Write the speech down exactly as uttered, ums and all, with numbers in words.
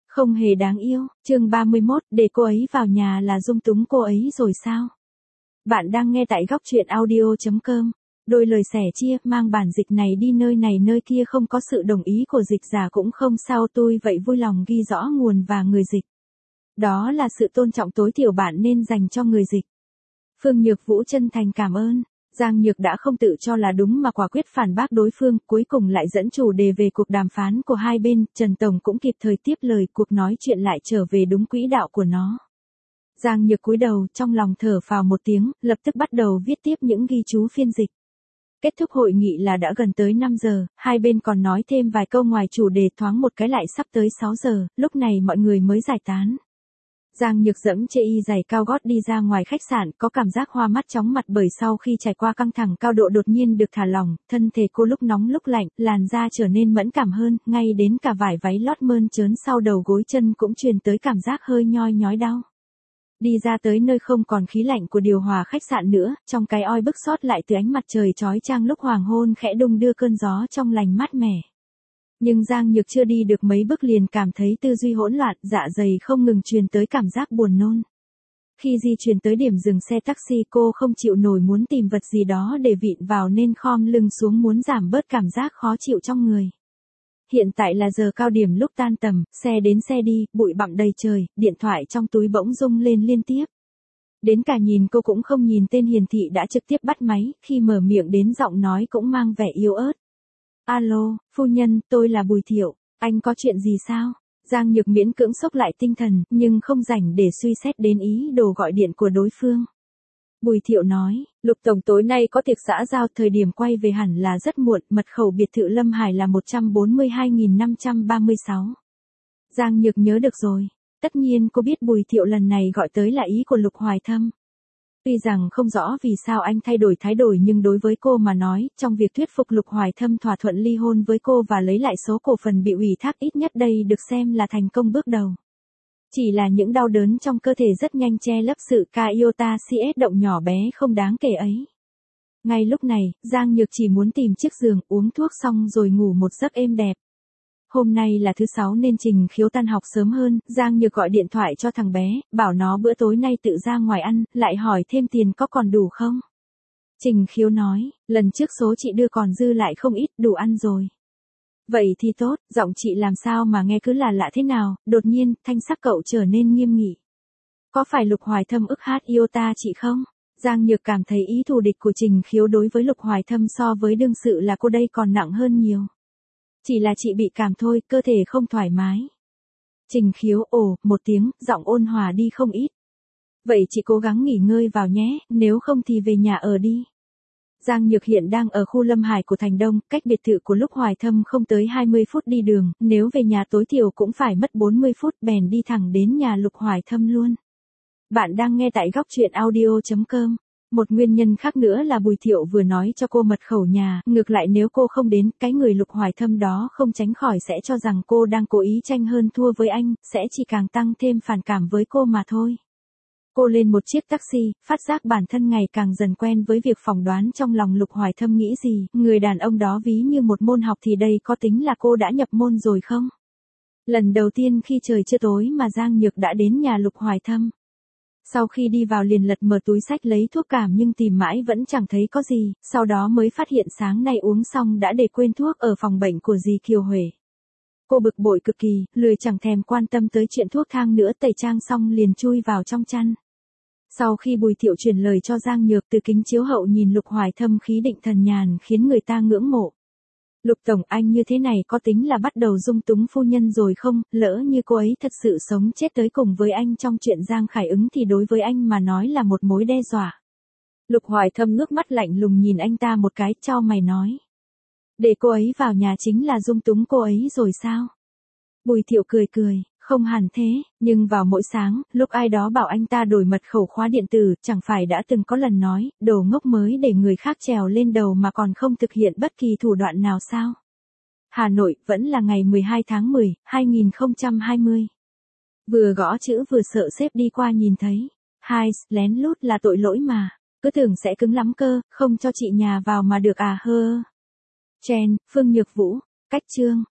Không hề đáng yêu, chương ba mươi mốt, để cô ấy vào nhà là dung túng cô ấy rồi sao? Bạn đang nghe tại góc truyện audio chấm com. Đôi lời sẻ chia, mang bản dịch này đi nơi này nơi kia không có sự đồng ý của dịch giả cũng không sao, tôi vậy vui lòng ghi rõ nguồn và người dịch. Đó là sự tôn trọng tối thiểu bạn nên dành cho người dịch. Phương Nhược Vũ chân thành cảm ơn. Giang Nhược đã không tự cho là đúng mà quả quyết phản bác đối phương, cuối cùng lại dẫn chủ đề về cuộc đàm phán của hai bên, Trần Tổng cũng kịp thời tiếp lời, cuộc nói chuyện lại trở về đúng quỹ đạo của nó. Giang Nhược cúi đầu, trong lòng thở phào một tiếng, lập tức bắt đầu viết tiếp những ghi chú phiên dịch. Kết thúc hội nghị là đã gần tới năm giờ, hai bên còn nói thêm vài câu ngoài chủ đề, thoáng một cái lại sắp tới sáu giờ, lúc này mọi người mới giải tán. Giang Nhược dẫm chê y giày cao gót đi ra ngoài khách sạn, có cảm giác hoa mắt chóng mặt bởi sau khi trải qua căng thẳng cao độ đột nhiên được thả lỏng, thân thể cô lúc nóng lúc lạnh, làn da trở nên mẫn cảm hơn, ngay đến cả vải váy lót mơn trớn sau đầu gối chân cũng truyền tới cảm giác hơi nhoi nhói đau. Đi ra tới nơi không còn khí lạnh của điều hòa khách sạn nữa, trong cái oi bức sót lại từ ánh mặt trời chói chang lúc hoàng hôn khẽ đung đưa cơn gió trong lành mát mẻ. Nhưng Giang Nhược chưa đi được mấy bước liền cảm thấy tư duy hỗn loạn, dạ dày không ngừng truyền tới cảm giác buồn nôn. Khi di chuyển tới điểm dừng xe taxi, cô không chịu nổi muốn tìm vật gì đó để vịn vào nên khom lưng xuống muốn giảm bớt cảm giác khó chịu trong người. Hiện tại là giờ cao điểm lúc tan tầm, xe đến xe đi, bụi bặm đầy trời, điện thoại trong túi bỗng rung lên liên tiếp. Đến cả nhìn cô cũng không nhìn tên hiển thị đã trực tiếp bắt máy, khi mở miệng đến giọng nói cũng mang vẻ yếu ớt. Alo, phu nhân, tôi là Bùi Thiệu, anh có chuyện gì sao? Giang Nhược miễn cưỡng xốc lại tinh thần, nhưng không rảnh để suy xét đến ý đồ gọi điện của đối phương. Bùi Thiệu nói, Lục Tổng tối nay có tiệc xã giao, thời điểm quay về hẳn là rất muộn, mật khẩu biệt thự Lâm Hải là một trăm bốn mươi hai nghìn năm trăm ba mươi sáu. Giang Nhược nhớ được rồi, tất nhiên cô biết Bùi Thiệu lần này gọi tới là ý của Lục Hoài Thâm. Tuy rằng không rõ vì sao anh thay đổi thái độ nhưng đối với cô mà nói, trong việc thuyết phục Lục Hoài Thâm thỏa thuận ly hôn với cô và lấy lại số cổ phần bị ủy thác ít nhất đây được xem là thành công bước đầu. Chỉ là những đau đớn trong cơ thể rất nhanh che lấp sự iota xê ét động nhỏ bé không đáng kể ấy. Ngay lúc này, Giang Nhược chỉ muốn tìm chiếc giường, uống thuốc xong rồi ngủ một giấc êm đẹp. Hôm nay là thứ sáu nên Trình Khiếu tan học sớm hơn, Giang Nhược gọi điện thoại cho thằng bé, bảo nó bữa tối nay tự ra ngoài ăn, lại hỏi thêm tiền có còn đủ không. Trình Khiếu nói, lần trước số chị đưa còn dư lại không ít, đủ ăn rồi. Vậy thì tốt, giọng chị làm sao mà nghe cứ là lạ thế nào, đột nhiên, thanh sắc cậu trở nên nghiêm nghị. Có phải Lục Hoài Thâm ức hát iota chị không? Giang Nhược cảm thấy ý thù địch của Trình Khiếu đối với Lục Hoài Thâm so với đương sự là cô đây còn nặng hơn nhiều. Chỉ là chị bị cảm thôi, cơ thể không thoải mái. Trình Khiếu ồ, một tiếng, giọng ôn hòa đi không ít. Vậy chị cố gắng nghỉ ngơi vào nhé, nếu không thì về nhà ở đi. Giang Nhược hiện đang ở khu Lâm Hải của Thành Đông, cách biệt thự của Lục Hoài Thâm không tới hai mươi phút đi đường, nếu về nhà tối thiểu cũng phải mất bốn mươi phút, bèn đi thẳng đến nhà Lục Hoài Thâm luôn. Bạn đang nghe tại góc truyện audio chấm com. Một nguyên nhân khác nữa là Bùi Thiệu vừa nói cho cô mật khẩu nhà, ngược lại nếu cô không đến, cái người Lục Hoài Thâm đó không tránh khỏi sẽ cho rằng cô đang cố ý tranh hơn thua với anh, sẽ chỉ càng tăng thêm phản cảm với cô mà thôi. Cô lên một chiếc taxi, phát giác bản thân ngày càng dần quen với việc phỏng đoán trong lòng Lục Hoài Thâm nghĩ gì, người đàn ông đó ví như một môn học thì đây có tính là cô đã nhập môn rồi không? Lần đầu tiên khi trời chưa tối mà Giang Nhược đã đến nhà Lục Hoài Thâm. Sau khi đi vào liền lật mở túi xách lấy thuốc cảm nhưng tìm mãi vẫn chẳng thấy có gì, sau đó mới phát hiện sáng nay uống xong đã để quên thuốc ở phòng bệnh của dì Kiều Huệ. Cô bực bội cực kỳ, lười chẳng thèm quan tâm tới chuyện thuốc thang nữa, tẩy trang xong liền chui vào trong chăn. Sau khi Bùi Thiệu truyền lời cho Giang Nhược, từ kính chiếu hậu nhìn Lục Hoài Thâm khí định thần nhàn khiến người ta ngưỡng mộ. Lục Tổng, anh như thế này có tính là bắt đầu dung túng phu nhân rồi không, lỡ như cô ấy thật sự sống chết tới cùng với anh trong chuyện Giang Khải Ứng thì đối với anh mà nói là một mối đe dọa. Lục Hoài Thâm ngước mắt lạnh lùng nhìn anh ta một cái, chau mày nói. Để cô ấy vào nhà chính là dung túng cô ấy rồi sao? Bùi Thiệu cười cười, không hẳn thế, nhưng vào mỗi sáng, lúc ai đó bảo anh ta đổi mật khẩu khóa điện tử, chẳng phải đã từng có lần nói, đồ ngốc mới để người khác trèo lên đầu mà còn không thực hiện bất kỳ thủ đoạn nào sao? Hà Nội, vẫn là ngày mười hai tháng mười, hai nghìn không trăm hai mươi. Vừa gõ chữ vừa sợ sếp đi qua nhìn thấy. Hai, lén lút là tội lỗi mà. Cứ tưởng sẽ cứng lắm cơ, không cho chị nhà vào mà được à hơ. Chen, Phương Nhược Vũ, cách chương.